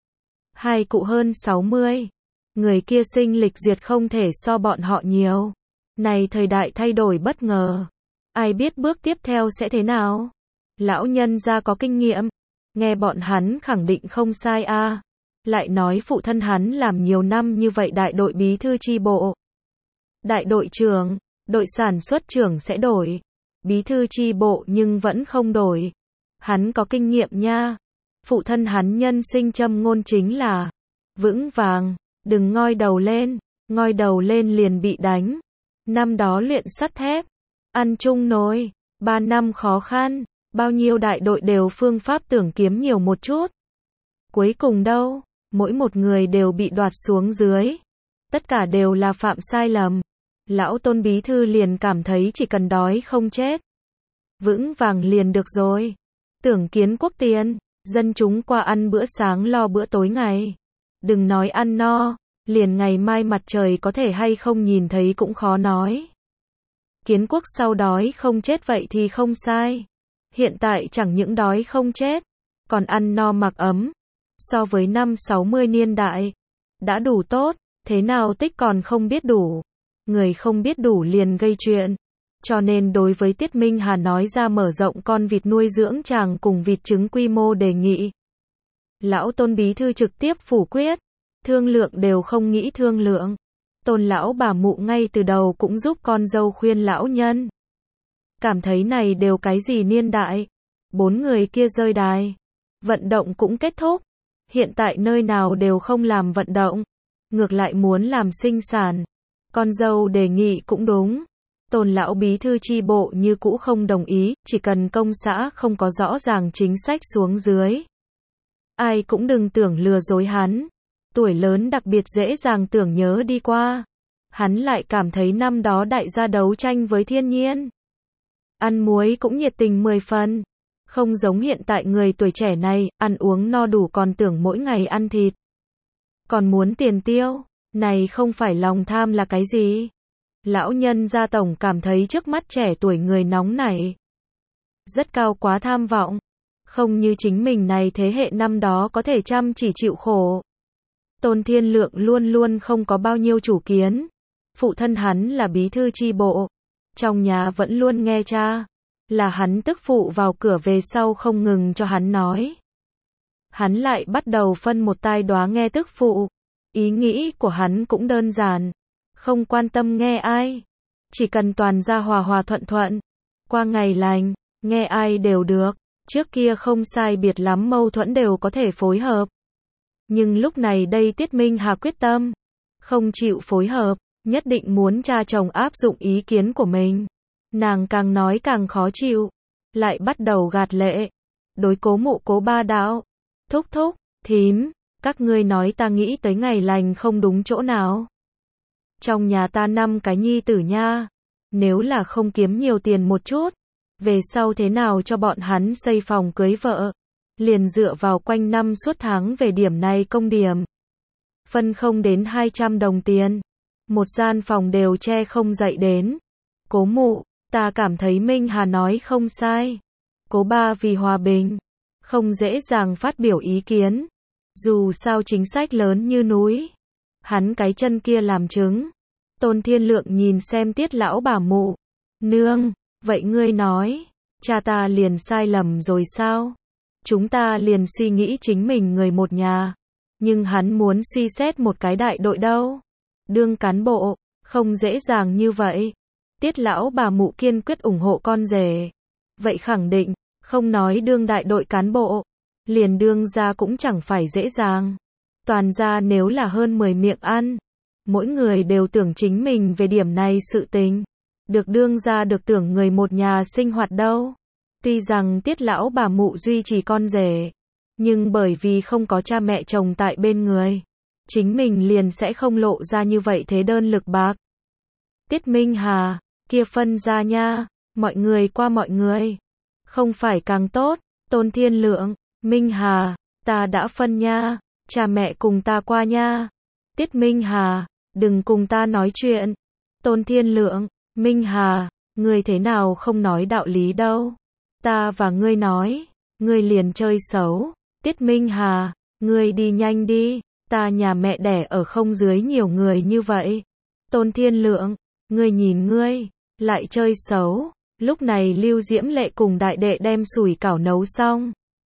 Hai cụ hơn sáu mươi. Người kia sinh lịch duyệt không thể so bọn họ nhiều. Này thời đại thay đổi bất ngờ. Ai biết bước tiếp theo sẽ thế nào? Lão nhân gia có kinh nghiệm. Nghe bọn hắn khẳng định không sai a. À. Lại nói phụ thân hắn làm nhiều năm như vậy đại đội bí thư chi bộ. Đại đội trưởng, đội sản xuất trưởng sẽ đổi. Bí thư chi bộ nhưng vẫn không đổi. Hắn có kinh nghiệm nha. Phụ thân hắn nhân sinh châm ngôn chính là vững vàng, đừng ngoi đầu lên, ngoi đầu lên liền bị đánh. Năm đó luyện sắt thép, ăn chung nồi, ba năm khó khăn, bao nhiêu đại đội đều phương pháp tưởng kiếm nhiều một chút. Cuối cùng đâu, mỗi một người đều bị đoạt xuống dưới. Tất cả đều là phạm sai lầm. Lão Tôn bí thư liền cảm thấy chỉ cần đói không chết. Vững vàng liền được rồi. Tưởng kiến quốc tiền, dân chúng qua ăn bữa sáng lo bữa tối ngày. Đừng nói ăn no, liền ngày mai mặt trời có thể hay không nhìn thấy cũng khó nói. Kiến quốc sau đói không chết vậy thì không sai. Hiện tại chẳng những đói không chết, còn ăn no mặc ấm. So với năm sáu mươi niên đại, đã đủ tốt, thế nào tích còn không biết đủ. Người không biết đủ liền gây chuyện. Cho nên đối với Tiết Minh Hà nói ra mở rộng con vịt nuôi dưỡng tràng cùng vịt trứng quy mô đề nghị. Lão Tôn bí thư trực tiếp phủ quyết. Thương lượng đều không nghĩ thương lượng. Tôn lão bà mụ ngay từ đầu cũng giúp con dâu khuyên lão nhân. Cảm thấy này đều cái gì niên đại. Bốn người kia rơi đài. Vận động cũng kết thúc. Hiện tại nơi nào đều không làm vận động. Ngược lại muốn làm sinh sản. Con dâu đề nghị cũng đúng. Tôn lão bí thư chi bộ như cũ không đồng ý, chỉ cần công xã không có rõ ràng chính sách xuống dưới. Ai cũng đừng tưởng lừa dối hắn. Tuổi lớn đặc biệt dễ dàng tưởng nhớ đi qua. Hắn lại cảm thấy năm đó đại gia đấu tranh với thiên nhiên. Ăn muối cũng nhiệt tình mười phần. Không giống hiện tại người tuổi trẻ này, ăn uống no đủ còn tưởng mỗi ngày ăn thịt. Còn muốn tiền tiêu, này không phải lòng tham là cái gì? Lão nhân gia tổng cảm thấy trước mắt trẻ tuổi người nóng nảy. Rất cao quá tham vọng. Không như chính mình này thế hệ năm đó có thể chăm chỉ chịu khổ. Tôn Thiên Lượng luôn luôn không có bao nhiêu chủ kiến. Phụ thân hắn là bí thư chi bộ. Trong nhà vẫn luôn nghe cha. Là hắn tức phụ vào cửa về sau không ngừng cho hắn nói. Hắn lại bắt đầu phân một tai đoá nghe tức phụ. Ý nghĩ của hắn cũng đơn giản. Không quan tâm nghe ai. Chỉ cần toàn gia hòa hòa thuận thuận. Qua ngày lành, nghe ai đều được. Trước kia không sai biệt lắm mâu thuẫn đều có thể phối hợp. Nhưng lúc này đây Tiết Minh Hà quyết tâm. Không chịu phối hợp, nhất định muốn cha chồng áp dụng ý kiến của mình. Nàng càng nói càng khó chịu. Lại bắt đầu gạt lệ. Đối cố mụ cố ba đạo. Thúc thúc, thím, Các ngươi nói ta nghĩ tới ngày lành không đúng chỗ nào. Trong nhà ta năm cái nhi tử nha. Nếu là không kiếm nhiều tiền một chút, về sau thế nào cho bọn hắn xây phòng cưới vợ. Liền dựa vào quanh năm suốt tháng về điểm này công điểm. Phân không đến hai trăm đồng tiền. Một gian phòng đều che không dậy đến. Cố mụ, ta cảm thấy Minh Hà nói không sai. Cố ba vì hòa bình, không dễ dàng phát biểu ý kiến. Dù sao chính sách lớn như núi. Hắn cái chân kia làm chứng. Tôn Thiên Lượng nhìn xem Tiết lão bà mụ. Nương, vậy ngươi nói, cha ta liền sai lầm rồi sao? Chúng ta liền suy nghĩ chính mình người một nhà. Nhưng hắn muốn suy xét một cái đại đội đâu. Đương cán bộ, không dễ dàng như vậy. Tiết lão bà mụ kiên quyết ủng hộ con rể. Vậy khẳng định, không nói đương đại đội cán bộ, liền đương ra cũng chẳng phải dễ dàng. Toàn ra nếu là hơn mười miệng ăn, mỗi người đều tưởng chính mình về điểm này sự tình. Được đương ra được tưởng người một nhà sinh hoạt đâu. Tuy rằng Tiết lão bà mụ duy trì con rể, nhưng bởi vì không có cha mẹ chồng tại bên người, chính mình liền sẽ không lộ ra như vậy thế đơn lực bạc. Tiết Minh Hà, kia phân ra nha, mọi người qua mọi người. Không phải càng tốt. Tôn Thiên Lượng, Minh Hà, ta đã phân nha, cha mẹ cùng ta qua nha. Tiết Minh Hà, đừng cùng ta nói chuyện. Tôn Thiên Lượng, Minh Hà, ngươi thế nào không nói đạo lý đâu. Ta và ngươi nói, ngươi liền chơi xấu. Tiết Minh Hà, ngươi đi nhanh đi, ta nhà mẹ đẻ ở không dưới nhiều người như vậy. Tôn Thiên Lượng, ngươi nhìn ngươi, lại chơi xấu. Lúc này Lưu Diễm Lệ cùng đại đệ đem sủi cảo nấu xong.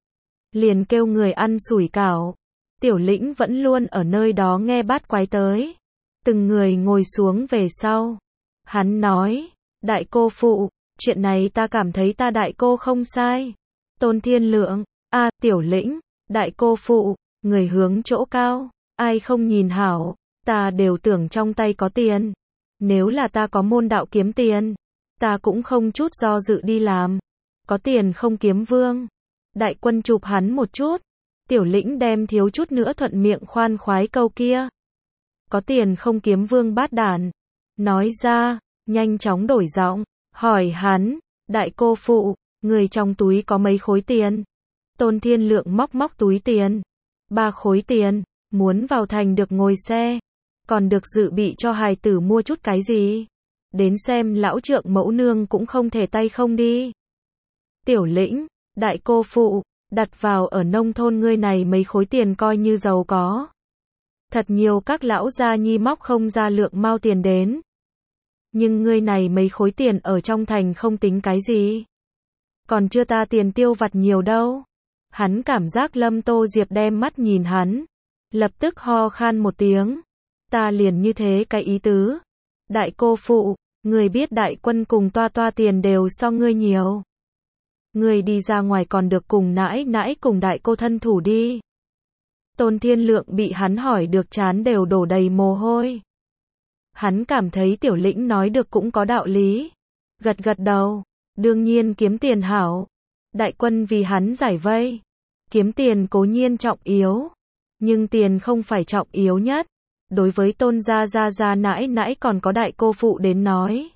Liền kêu người ăn sủi cảo. Tiểu Lĩnh vẫn luôn ở nơi đó nghe bát quái tới. Từng người ngồi xuống về sau. Hắn nói, đại cô phụ, chuyện này ta cảm thấy ta đại cô không sai. Tôn Thiên Lượng, a Tiểu Lĩnh, đại cô phụ, người hướng chỗ cao, ai không nhìn hảo, ta đều tưởng trong tay có tiền. Nếu là ta có môn đạo kiếm tiền, ta cũng không chút do dự đi làm. Có tiền không kiếm vương. Đại quân chụp hắn một chút. Tiểu Lĩnh đem thiếu chút nữa thuận miệng khoan khoái câu kia. Có tiền không kiếm vương bát đản. Nói ra, nhanh chóng đổi giọng, hỏi hắn, đại cô phụ, người trong túi có mấy khối tiền? Tôn Thiên Lượng móc móc túi tiền. Ba khối tiền, muốn vào thành được ngồi xe. Còn được dự bị cho hài tử mua chút cái gì? Đến xem lão trượng mẫu nương cũng không thể tay không đi. Tiểu Lĩnh, đại cô phụ, đặt vào ở nông thôn ngươi này mấy khối tiền coi như giàu có. Thật nhiều các lão gia nhi móc không ra lượng mao tiền đến. Nhưng ngươi này mấy khối tiền ở trong thành không tính cái gì. Còn chưa ta tiền tiêu vặt nhiều đâu. Hắn cảm giác Lâm Tô Diệp đem mắt nhìn hắn. Lập tức ho khan một tiếng. Ta liền như thế cái ý tứ. Đại cô phụ, người biết đại quân cùng toa toa tiền đều so ngươi nhiều. Ngươi đi ra ngoài còn được cùng nãi nãi cùng đại cô thân thủ đi. Tôn Thiên Lượng bị hắn hỏi được chán đều đổ đầy mồ hôi. Hắn cảm thấy Tiểu Lĩnh nói được cũng có đạo lý. Gật gật đầu, đương nhiên kiếm tiền hảo. Đại quân vì hắn giải vây. Kiếm tiền cố nhiên trọng yếu. Nhưng tiền không phải trọng yếu nhất. Đối với Tôn gia gia gia nãi nãi còn có đại cô phụ đến nói.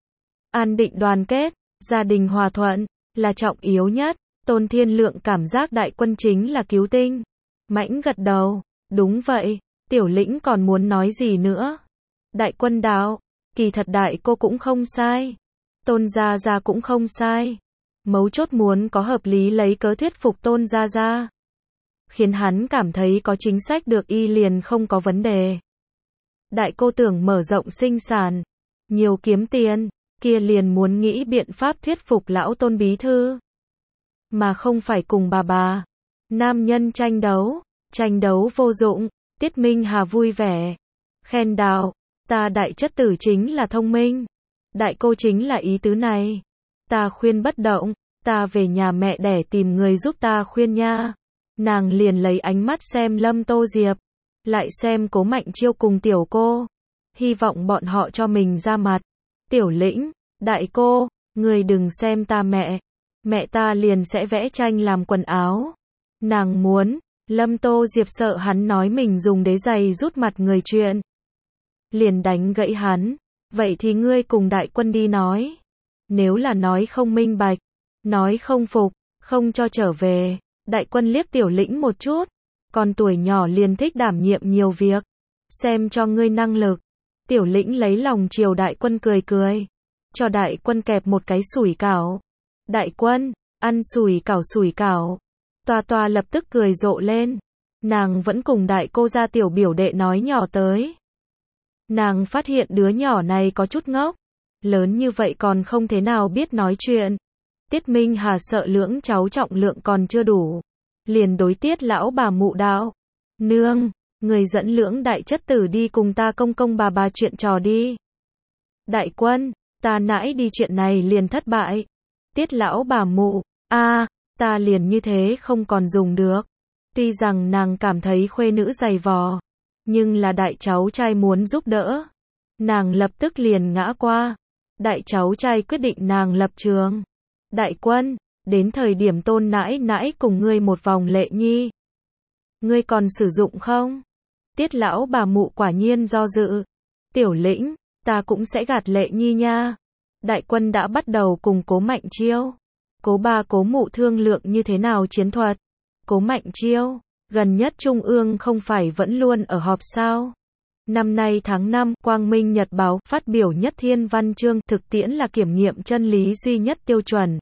An định đoàn kết, gia đình hòa thuận, là trọng yếu nhất. Tôn Thiên Lượng cảm giác đại quân chính là cứu tinh. Mãnh gật đầu, đúng vậy, Tiểu Lĩnh còn muốn nói gì nữa. Đại quân đạo, kỳ thật đại cô cũng không sai. Tôn gia gia cũng không sai. Mấu chốt muốn có hợp lý lấy cớ thuyết phục Tôn gia gia. Khiến hắn cảm thấy có chính sách được y liền không có vấn đề. Đại cô tưởng mở rộng sinh sản, nhiều kiếm tiền, kia liền muốn nghĩ biện pháp thuyết phục lão Tôn bí thư. Mà không phải cùng bà bà. Nam nhân tranh đấu, tranh đấu vô dụng. Tiết Minh Hà vui vẻ. Khen đạo, ta đại chất tử chính là thông minh. Đại cô chính là ý tứ này. Ta khuyên bất động, ta về nhà mẹ đẻ tìm người giúp ta khuyên nha. Nàng liền lấy ánh mắt xem Lâm Tô Diệp, lại xem Cố Mạnh Chiêu cùng tiểu cô. Hy vọng bọn họ cho mình ra mặt. Tiểu Lĩnh, đại cô, người đừng xem ta mẹ. Mẹ ta liền sẽ vẽ tranh làm quần áo. Nàng muốn, Lâm Tô Diệp sợ hắn nói mình dùng đế giày rút mặt người chuyện. Liền đánh gãy hắn. Vậy thì ngươi cùng đại quân đi nói. Nếu là nói không minh bạch, nói không phục, không cho trở về. Đại quân liếc Tiểu Lĩnh một chút. Còn tuổi nhỏ liền thích đảm nhiệm nhiều việc. Xem cho ngươi năng lực. Tiểu Lĩnh lấy lòng chiều đại quân cười cười. Cho đại quân kẹp một cái sủi cảo. Đại quân, ăn sủi cảo sủi cảo. Toa Toa lập tức cười rộ lên. Nàng vẫn cùng đại cô gia tiểu biểu đệ nói nhỏ tới. Nàng phát hiện đứa nhỏ này có chút ngốc. Lớn như vậy còn không thế nào biết nói chuyện. Tiết Minh Hà sợ lưỡng cháu trọng lượng còn chưa đủ. Liền đối Tiết lão bà mụ đạo. Nương, người dẫn lưỡng đại chất tử đi cùng ta công công bà bà chuyện trò đi. Đại quân, ta nãi đi chuyện này liền thất bại. Tiết lão bà mụ, a à, ta liền như thế không còn dùng được. Tuy rằng nàng cảm thấy khuê nữ dày vò, nhưng là đại cháu trai muốn giúp đỡ. Nàng lập tức liền ngã qua. Đại cháu trai quyết định nàng lập trường. Đại quân, đến thời điểm tôn nãi nãi cùng ngươi một vòng lệ nhi. Ngươi còn sử dụng không? Tiết lão bà mụ quả nhiên do dự. Tiểu Lĩnh, ta cũng sẽ gạt lệ nhi nha. Đại quân đã bắt đầu cùng Cố Mạnh Chiêu. Cố ba cố mụ thương lượng như thế nào chiến thuật. Cố Mạnh Chiêu, gần nhất Trung ương không phải vẫn luôn ở họp sao? Năm nay tháng năm, Quang Minh Nhật báo phát biểu nhất thiên văn chương, thực tiễn là kiểm nghiệm chân lý duy nhất tiêu chuẩn.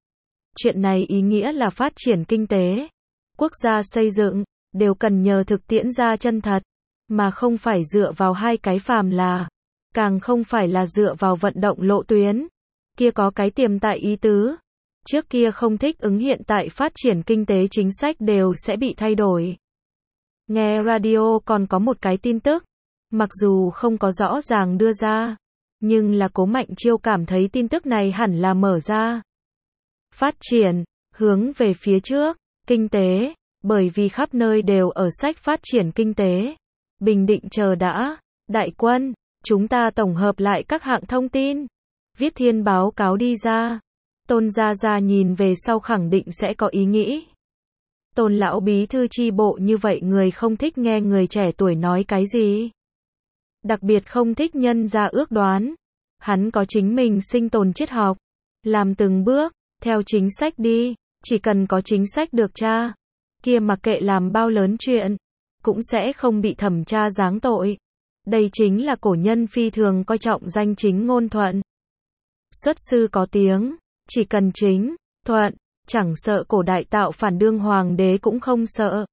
Chuyện này ý nghĩa là phát triển kinh tế, quốc gia xây dựng, đều cần nhờ thực tiễn ra chân thật, mà không phải dựa vào hai cái phàm là, càng không phải là dựa vào vận động lộ tuyến. Kia có cái tiềm tại ý tứ. Trước kia không thích ứng hiện tại phát triển kinh tế chính sách đều sẽ bị thay đổi. Nghe radio còn có một cái tin tức, mặc dù không có rõ ràng đưa ra, nhưng là Cố Mạnh Chiêu cảm thấy tin tức này hẳn là mở ra. Phát triển, hướng về phía trước, kinh tế, bởi vì khắp nơi đều ở sách phát triển kinh tế. Bình định chờ đã, đại quân, chúng ta tổng hợp lại các hạng thông tin. Viết thiên báo cáo đi ra. Tôn Gia Gia nhìn về sau khẳng định sẽ có ý nghĩ. Tôn lão bí thư chi bộ như vậy người không thích nghe người trẻ tuổi nói cái gì. Đặc biệt không thích nhân ra ước đoán. Hắn có chính mình sinh tồn triết học. Làm từng bước, theo chính sách đi, chỉ cần có chính sách được tra. Kia mặc kệ làm bao lớn chuyện, cũng sẽ không bị thẩm tra giáng tội. Đây chính là cổ nhân phi thường coi trọng danh chính ngôn thuận. Xuất sư có tiếng, chỉ cần chính, thuận, chẳng sợ cổ đại tạo phản đương hoàng đế cũng không sợ.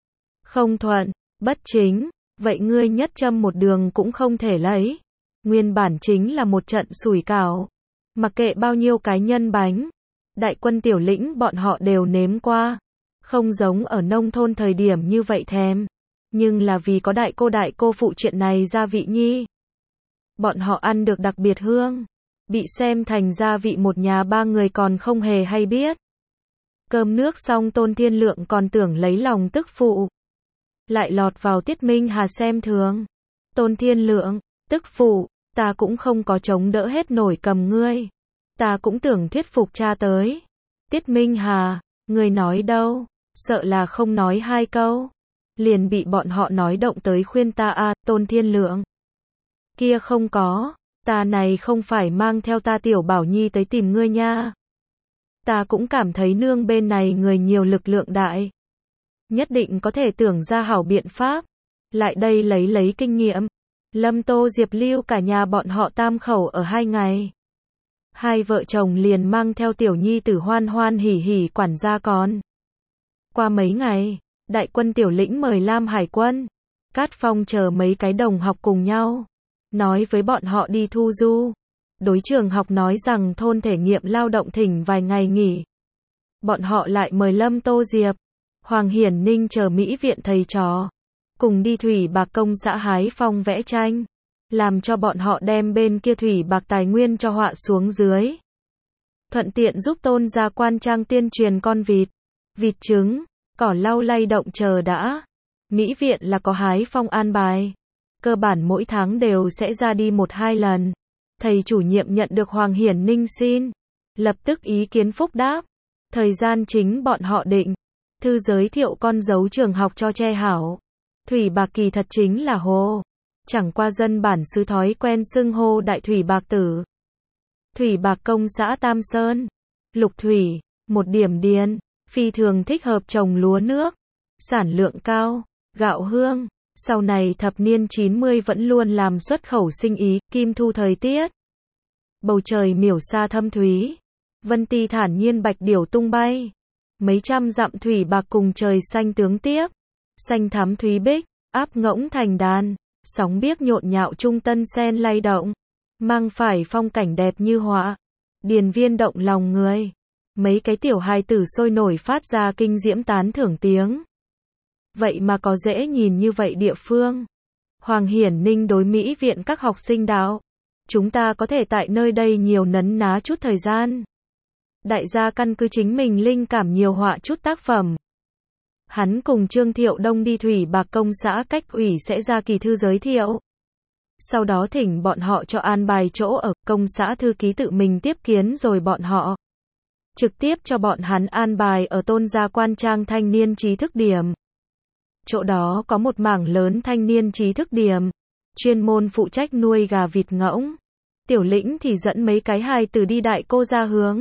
Không thuận, bất chính, vậy ngươi nhất châm một đường cũng không thể lấy. Nguyên bản chính là một trận sủi cảo. Mặc kệ bao nhiêu cái nhân bánh, đại quân Tiểu Lĩnh bọn họ đều nếm qua. Không giống ở nông thôn thời điểm như vậy thèm. Nhưng là vì có đại cô đại cô phụ chuyện này gia vị nhi. Bọn họ ăn được đặc biệt hương. Bị xem thành gia vị một nhà ba người còn không hề hay biết. Cơm nước xong Tôn Thiên Lượng còn tưởng lấy lòng tức phụ. Lại lọt vào Tiết Minh Hà xem thường. Tôn Thiên Lượng, tức phụ, ta cũng không có chống đỡ hết nổi cầm ngươi. Ta cũng tưởng thuyết phục cha tới. Tiết Minh Hà, ngươi nói đâu, sợ là không nói hai câu. Liền bị bọn họ nói động tới khuyên ta a. Tôn Thiên Lượng. Kia không có, ta này không phải mang theo ta tiểu bảo nhi tới tìm ngươi nha. Ta cũng cảm thấy nương bên này người nhiều lực lượng đại. Nhất định có thể tưởng ra hảo biện pháp. Lại đây lấy lấy kinh nghiệm. Lâm Tô Diệp lưu cả nhà bọn họ tam khẩu ở hai ngày. Hai vợ chồng liền mang theo tiểu nhi tử hoan hoan hỉ hỉ quản gia con. Qua mấy ngày, đại quân Tiểu Lĩnh mời Lam Hải quân, Cát Phong chờ mấy cái đồng học cùng nhau. Nói với bọn họ đi thu du. Đối trường học nói rằng thôn thể nghiệm lao động thỉnh vài ngày nghỉ. Bọn họ lại mời Lâm Tô Diệp, Hoàng Hiển Ninh chờ Mỹ viện thầy trò. Cùng đi Thủy Bạc công xã hái phong vẽ tranh. Làm cho bọn họ đem bên kia Thủy Bạc tài nguyên cho họa xuống dưới. Thuận tiện giúp Tôn gia quan trang tuyên truyền con vịt, vịt trứng, cỏ lau lay động chờ đã. Mỹ viện là có hái phong an bài. Cơ bản mỗi tháng đều sẽ ra đi một hai lần. Thầy chủ nhiệm nhận được Hoàng Hiển Ninh xin. Lập tức ý kiến phúc đáp. Thời gian chính bọn họ định. Thư giới thiệu con dấu trường học cho Tre Hảo. Thủy Bạc kỳ thật chính là hồ. Chẳng qua dân bản xứ thói quen xưng hô Đại Thủy Bạc Tử. Thủy Bạc công xã Tam Sơn. Lục thủy, một điểm điền, phi thường thích hợp trồng lúa nước. Sản lượng cao, gạo hương. Sau này thập niên chín mươi vẫn luôn làm xuất khẩu sinh ý, kim thu thời tiết. Bầu trời miểu sa thâm thúy. Vân ti thản nhiên bạch điểu tung bay. Mấy trăm dặm thủy bạc cùng trời xanh tướng tiếp. Xanh thắm thúy bích, áp ngỗng thành đàn. Sóng biếc nhộn nhạo trung tân sen lay động. Mang phải phong cảnh đẹp như họa. Điền viên động lòng người. Mấy cái tiểu hài tử sôi nổi phát ra kinh diễm tán thưởng tiếng. Vậy mà có dễ nhìn như vậy địa phương. Hoàng Hiển Ninh đối Mỹ viện các học sinh đạo. Chúng ta có thể tại nơi đây nhiều nấn ná chút thời gian. Đại gia căn cứ chính mình linh cảm nhiều họa chút tác phẩm. Hắn cùng Trương Thiệu Đông đi Thủy Bạc công xã cách ủy sẽ ra kỳ thư giới thiệu. Sau đó thỉnh bọn họ cho an bài chỗ ở, công xã thư ký tự mình tiếp kiến rồi bọn họ trực tiếp cho bọn hắn an bài ở Tôn Gia Quan Trang thanh niên trí thức điểm. Chỗ đó có một mảng lớn thanh niên trí thức điểm, chuyên môn phụ trách nuôi gà vịt ngỗng. Tiểu Lĩnh thì dẫn mấy cái hài tử đi đại cô ra hướng.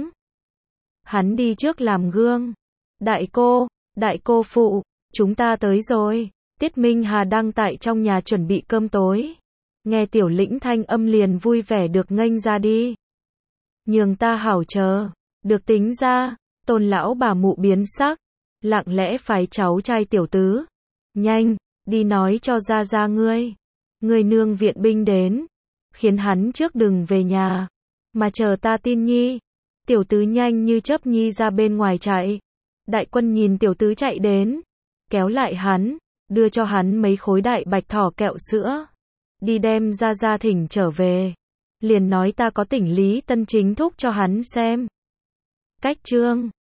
Hắn đi trước làm gương. Đại cô, đại cô phụ, chúng ta tới rồi. Tiết Minh Hà đang tại trong nhà chuẩn bị cơm tối. Nghe Tiểu Lĩnh thanh âm liền vui vẻ được nghênh ra đi. Nhường ta hảo chờ. Được tính ra, Tôn lão bà mụ biến sắc. Lặng lẽ phái cháu trai Tiểu Tứ. Nhanh, đi nói cho gia gia ngươi. Ngươi nương viện binh đến. Khiến hắn trước đừng về nhà. Mà chờ ta tin nhi. Tiểu Tứ nhanh như chớp nhi ra bên ngoài chạy. Đại quân nhìn Tiểu Tứ chạy đến. Kéo lại hắn. Đưa cho hắn mấy khối đại bạch thỏ kẹo sữa. Đi đem gia gia thỉnh trở về. Liền nói ta có tỉnh Lý Tân chính thúc cho hắn xem. Cách chương